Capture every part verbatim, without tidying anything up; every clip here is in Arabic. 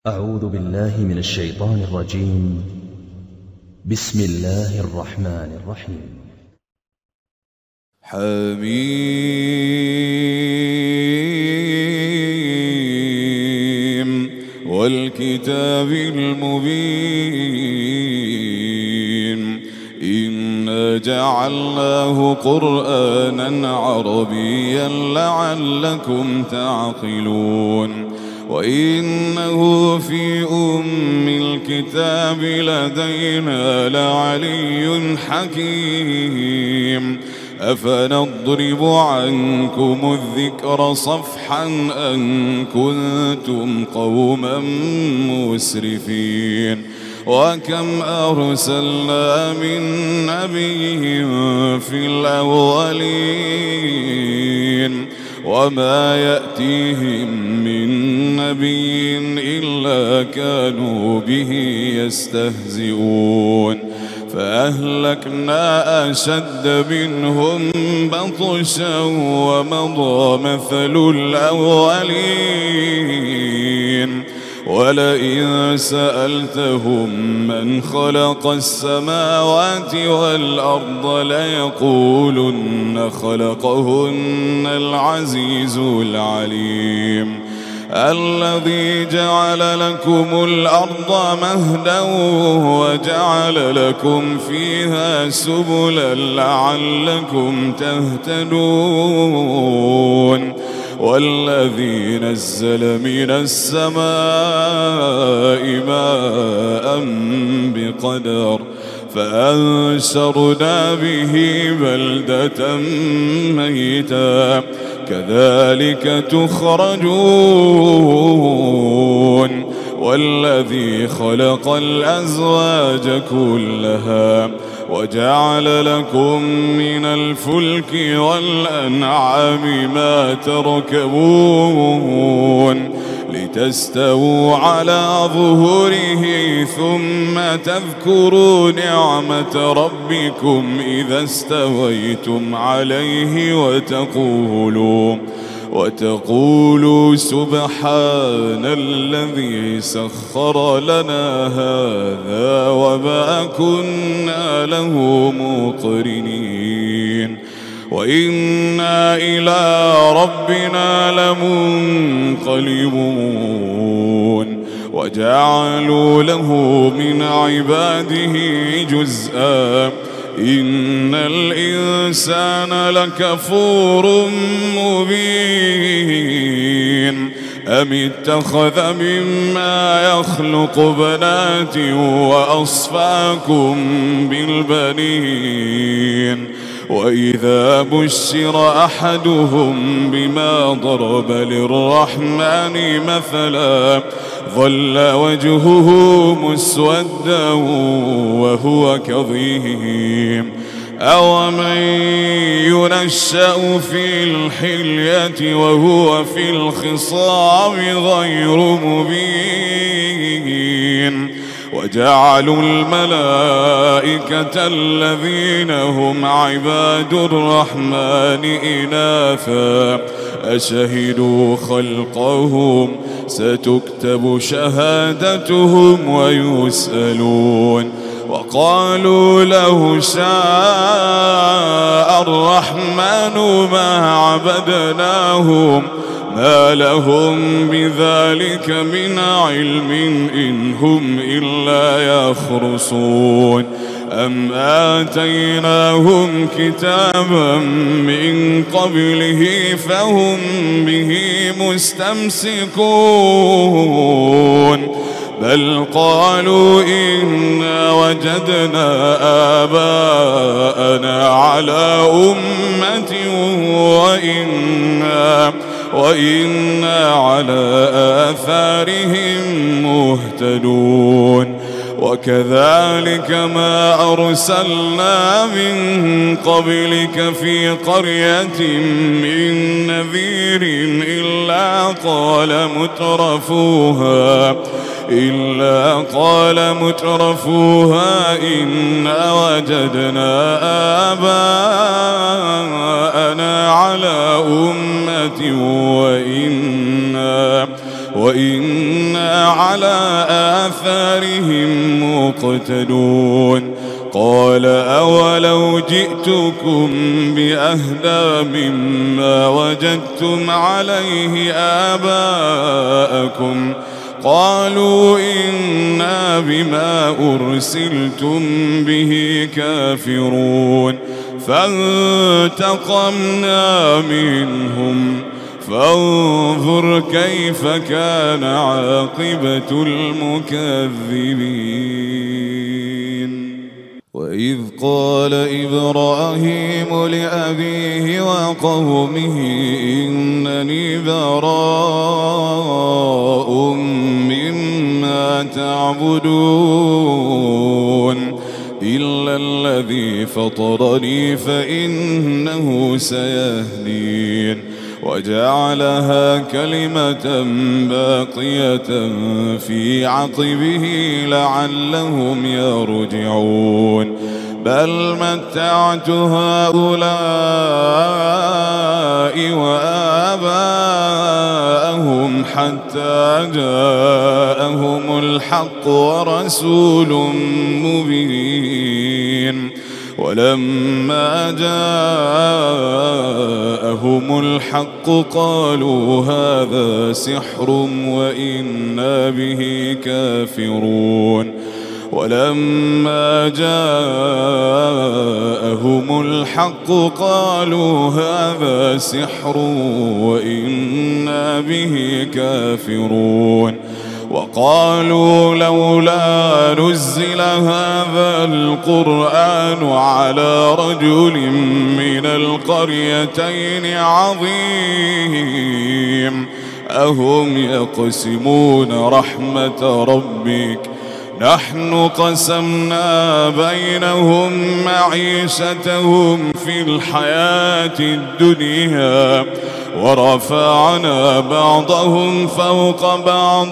أعوذ بالله من الشيطان الرجيم. بسم الله الرحمن الرحيم. حميم والكتاب المبين إنا جعلناه قرآنا عربيا لعلكم تعقلون وإنه في أم الكتاب لدينا لعلي حكيم أفنضرب عنكم الذكر صفحا أن كنتم قوما مسرفين وكم أرسلنا من نبي في الأولين وما يأتيهم من نبي إلا كانوا به يستهزئون فأهلكنا أشد منهم بطشا ومضى مثل الأولين ولئن سألتهم من خلق السماوات والأرض ليقولن خلقهن العزيز العليم الذي جعل لكم الأرض مهدا وجعل لكم فيها سبلا لعلكم تهتدون والذي نزل من السماء ماء بقدر فأنشرنا به بلدة ميتا كذلك تخرجون والذي خلق الأزواج كلها وجعل لكم من الفلك والأنعام ما تركبون لتستووا على ظهوره ثم تذكروا نعمة ربكم إذا استويتم عليه وتقولوا وتقولوا سبحان الذي سخر لنا هذا وما كنا له مقرنين وإنا إلى ربنا لمنقلبون وجعلوا له من عباده جزءا إن الإنسان لكفور مبين أم اتخذ مما يخلق بنات وأصفاكم بالبنين وإذا بشر أحدهم بما ضرب للرحمن مثلا ظل وجهه مسودا وهو كظيم أومن ينشأ في الحلية وهو في الخصام غير مبين وجعلوا الملائكة الذين هم عباد الرحمن إناثا أشهدوا خلقهم ستكتب شهادتهم ويسألون وقالوا لو شاء الرحمن ما عبدناهم ما لهم بذلك من علم إن هم إلا يخرصون أم آتيناهم كتابا من قبله فهم به مستمسكون بل قالوا إنا وجدنا آباءنا على أمة وإنا وإنا على آثارهم مهتدون وكذلك ما أرسلنا من قبلك في قرية من نذير إلا قال مترفوها إلا قال مترفوها إنا وجدنا آباءنا على أمة وإنا وإنا على آثارهم مقتدون قال أولو جئتكم بأهدى مما وجدتم عليه آباءكم قالوا إنا بما أرسلتم به كافرون فانتقمنا منهم فانظر كيف كان عاقبة المكذبين. وإذ قال إبراهيم لأبيه وقومه إنني براء مما تعبدون إلا الذي فطرني فإنه سيهدين وجعلها كلمة باقية في عقبه لعلهم يرجعون بل متعت هؤلاء وآباءهم حتى جاءهم الحق ورسول مبين ولما جاءهم الحق قالوا هذا سحر وإنا به كافرون ولما جاءهم الحق قالوا هذا سحر وإنا به كافرون وقالوا لولا نزل هذا القرآن على رجل من القريتين عظيم أهم يقسمون رحمة ربك نحن قسمنا بينهم معيشتهم في الحياة الدنيا ورفعنا بعضهم فوق بعض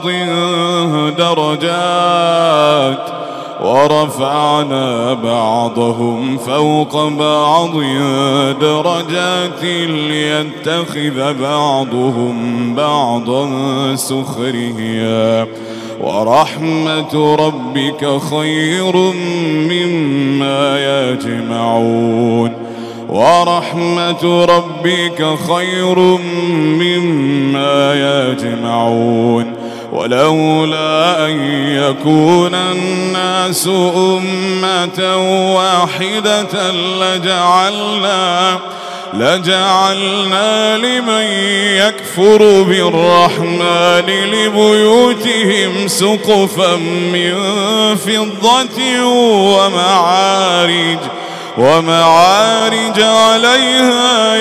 درجات ورفعنا بعضهم فوق بعض درجات ليتخذ بعضهم بعضا سخريا ورحمة ربك خير مما يجمعون ورحمة ربك خير مما يجمعون ولولا أن يكون الناس أمة واحدة لجعلنا لجعلنا لمن يكفر بالرحمن لبيوتهم سقفا من فضة ومعارج ومعارج عليها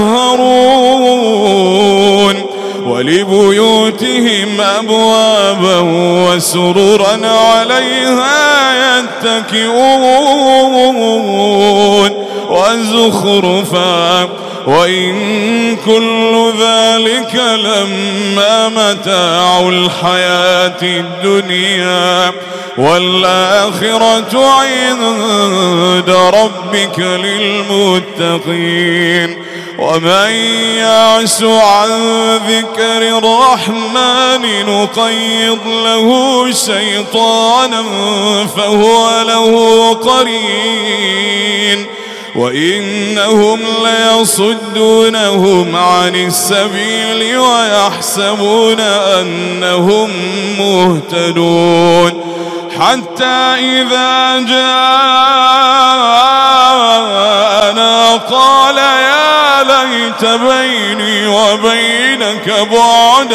يظهرون ولبيوتهم أبوابا وسررا عليها يتكئون وزخرفا وإن كل ذلك لما متاع الحياة الدنيا والآخرة عند ربك للمتقين ومن يعش عن ذكر الرحمن نقيض له شيطانا فهو له قرين وإنهم ليصدونهم عن السبيل ويحسبون أنهم مهتدون حتى إذا جاءنا قال يا ليت بيني وبينك بعد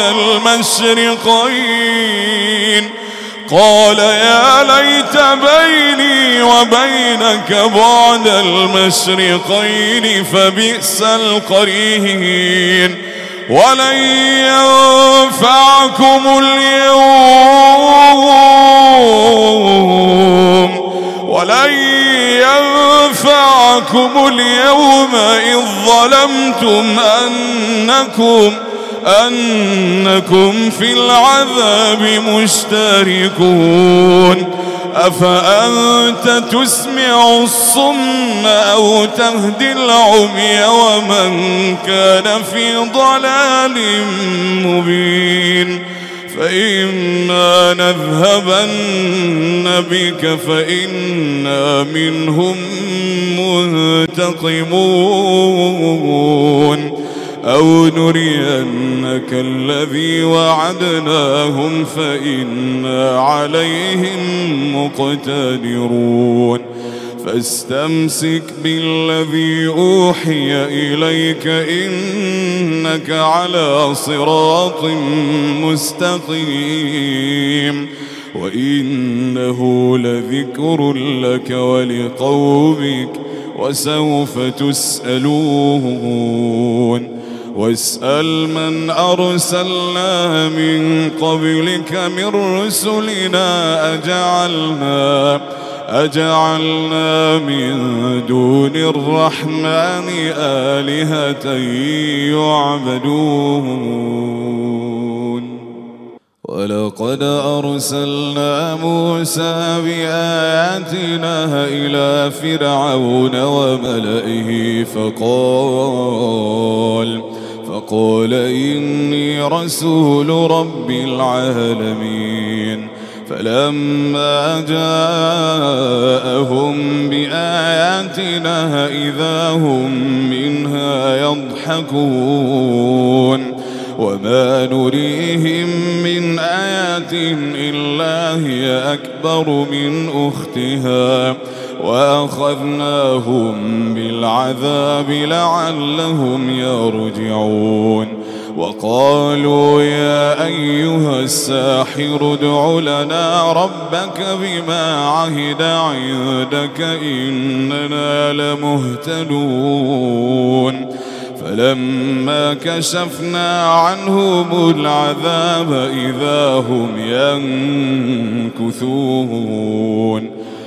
المشرقين قال يا ليت بيني وبينك بعد المشرقين فبئس القرين ولن ينفعكم اليوم ولن ينفعكم اليوم إذ ظلمتم أنكم أنكم في العذاب مشتركون أفأنت تسمع الصم أو تهدي العمي ومن كان في ضلال مبين فإما نذهبن بك فإنا منهم منتقمون أو نرينك الذي وعدناهم فإنا عليهم مقتدرون فاستمسك بالذي أوحي إليك إنك على صراط مستقيم وإنه لذكر لك ولقومك وسوف تسألون واسأل من أرسلنا من قبلك من رسلنا أجعلنا أجعلنا من دون الرحمن آلهة يعبدون ولقد أرسلنا موسى بآياتنا إلى فرعون وملئه فقال فقال إني رسول رب العالمين فلما جاءهم بآياتنا إذا هم منها يضحكون وما نريهم من آيات إلا هي أكبر من أختها وأخذناهم بالعذاب لعلهم يرجعون وقالوا يا أيها الساحر ادع لنا ربك بما عهد عندك إننا لمهتدون فلما كشفنا عنهم العذاب إذا هم ينكثون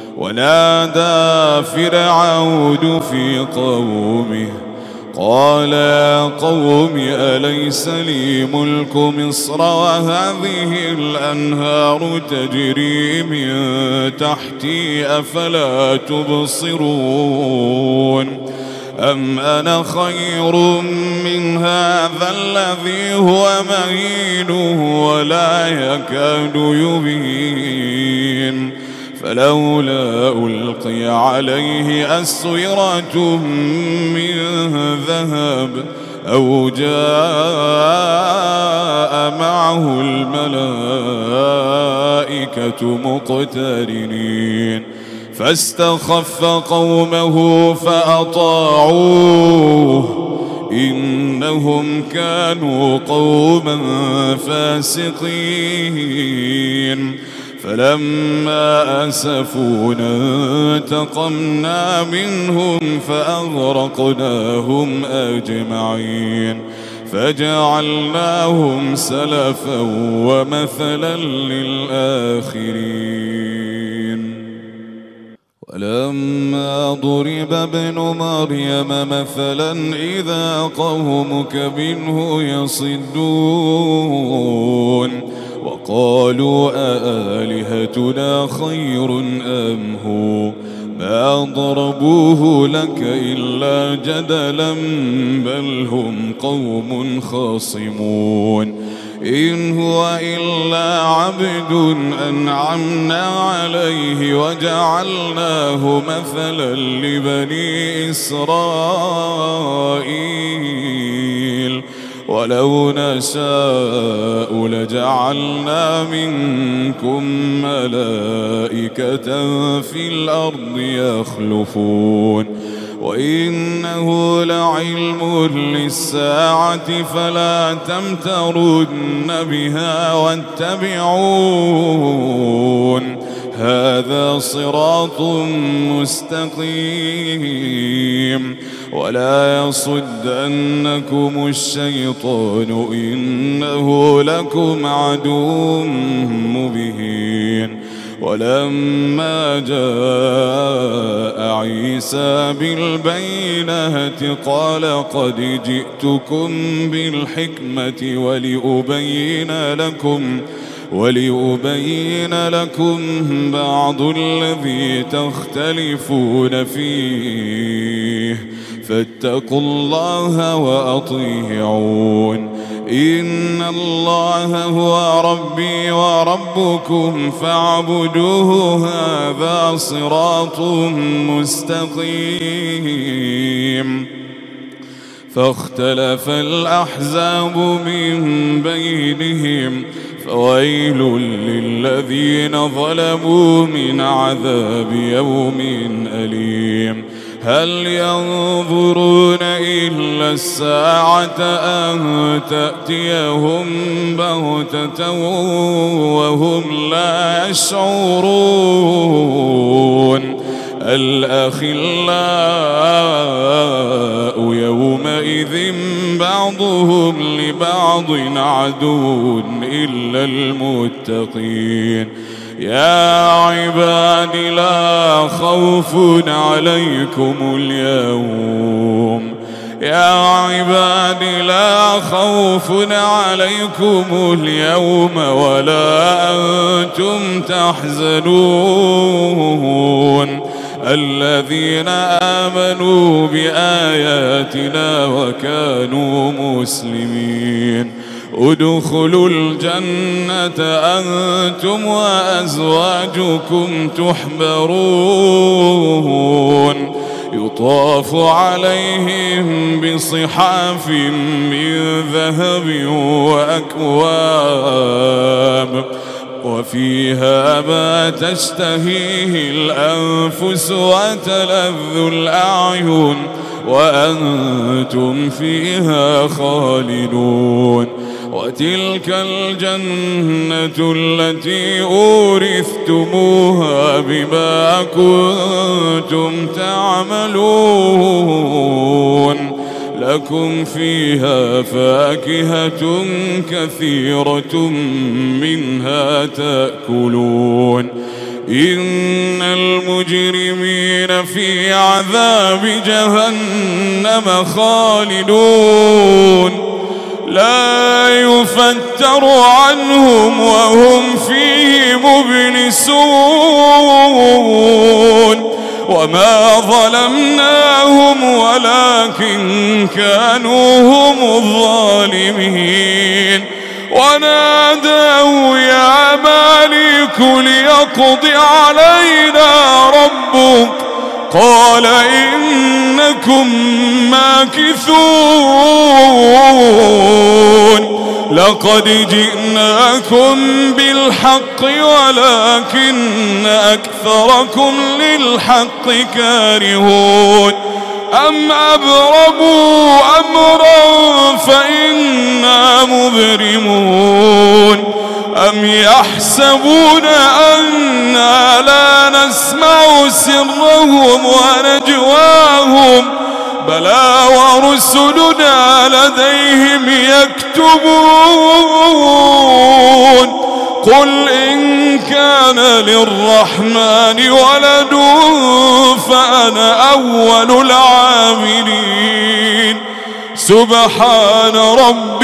ونادى فرعون في قومه قال يا قوم أليس لي ملك مصر وهذه الأنهار تجري من تحتي أفلا تبصرون أم أنا خير من هذا الذي هو مهين ولا يكاد يبين فلولا ألقي عليه أسورة من ذهب أو جاء معه الملائكة مقترنين فاستخف قومه فأطاعوه إنهم كانوا قوما فاسقين فلما أسفونا انتقمنا منهم فأغرقناهم أجمعين فجعلناهم سلفا ومثلا للآخرين ولما ضرب ابن مريم مثلا إذا قومك منه يصدون وقالوا أآلهتنا خير أم هو ما ضربوه لك إلا جدلا بل هم قوم خاصمون إن هو إلا عبد أنعمنا عليه وجعلناه مثلا لبني إسرائيل ولو نشاء لجعلنا منكم ملائكة في الأرض يخلفون وإنه لعلم للساعة فلا تمترن بها واتبعون هذا صراط مستقيم ولا يصدنكم الشيطان إنه لكم عدو مبين ولما جاء عيسى بالبينات قال قد جئتكم بالحكمة ولأبين لكم ولأبين لكم بعض الذي تختلفون فيه فاتقوا الله وأطيعون إن الله هو ربي وربكم فاعبدوه هذا صراط مستقيم. فاختلف الأحزاب من بينهم فويل للذين ظلموا من عذاب يوم أليم. هل ينظرون إلا الساعة أن تأتيهم بغتة وهم لا يشعرون. الأخلاء يومئذ بعضهم لبعض عدو إلا المتقين. يا عباد لا خوف عليكم اليوم يا عباد لا خوف عليكم اليوم ولا أنتم تحزنون. الذين آمنوا بآياتنا وكانوا مسلمين ادخلوا الجنة أنتم وأزواجكم تحبرون. يطاف عليهم بصحاف من ذهب وأكواب وفيها ما تشتهيه الأنفس وتلذ الأعين وأنتم فيها خالدون. وتلك الجنة التي أورثتموها بما كنتم تعملون. لكم فيها فاكهة كثيرة منها تأكلون. إن المجرمين في عذاب جهنم خالدون لا يفتر عنهم وهم فيه مبلسون. وما ظلمناهم ولكن كانوا هم الظالمين. ونادوا يا مالك ليقض علينا ربك قال إنكم ماكثون. لقد جئناكم بالحق ولكن أكثركم للحق كارهون. أم أبرموا أمرا فإنا مبرمون. أم يحسبون أنا لا نسمع سرهم ونجواهم بلى ورسلنا لديهم يكتبون. قل إن كان للرحمن ولد فأنا أول العابدين. سبحان رب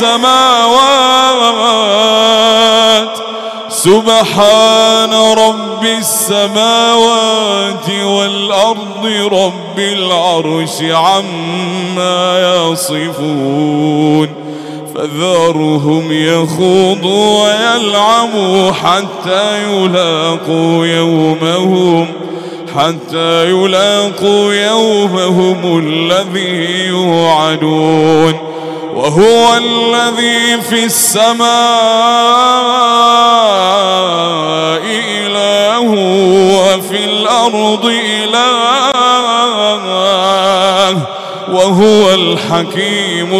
السماوات سبحان رب السماوات والأرض رب العرش عما يصفون. فذرهم يخوضوا ويلعبوا حتى يلاقوا يومهم حتى يلاقوا يومهم الذي يوعدون. وهو الذي في السماء إله وفي الأرض إله وهو الحكيم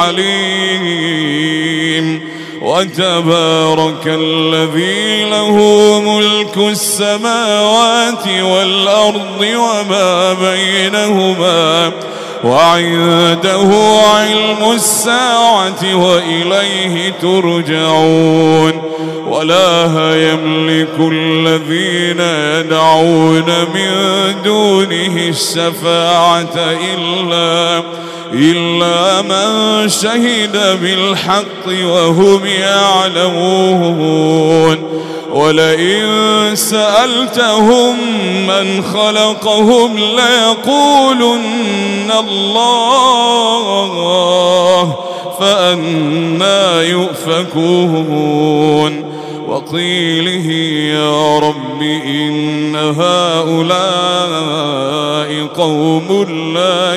العليم. وتبارك الذي له ملك السماوات والأرض وما بينهما وعنده علم الساعة وإليه ترجعون. ولا يملك الذين يدعون من دونه الشفاعة إلا إلا من شهد بالحق وهم يعلمون. ولئن سألتهم من خلقهم ليقولن الله فأنى يؤفكون وقيله يا رب إن هؤلاء قوم لا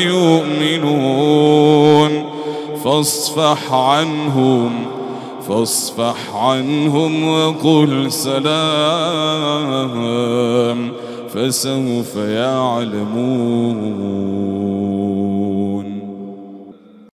يؤمنون فاصفح عنهم فاصفح عنهم وقل سلام فسوف يعلمون.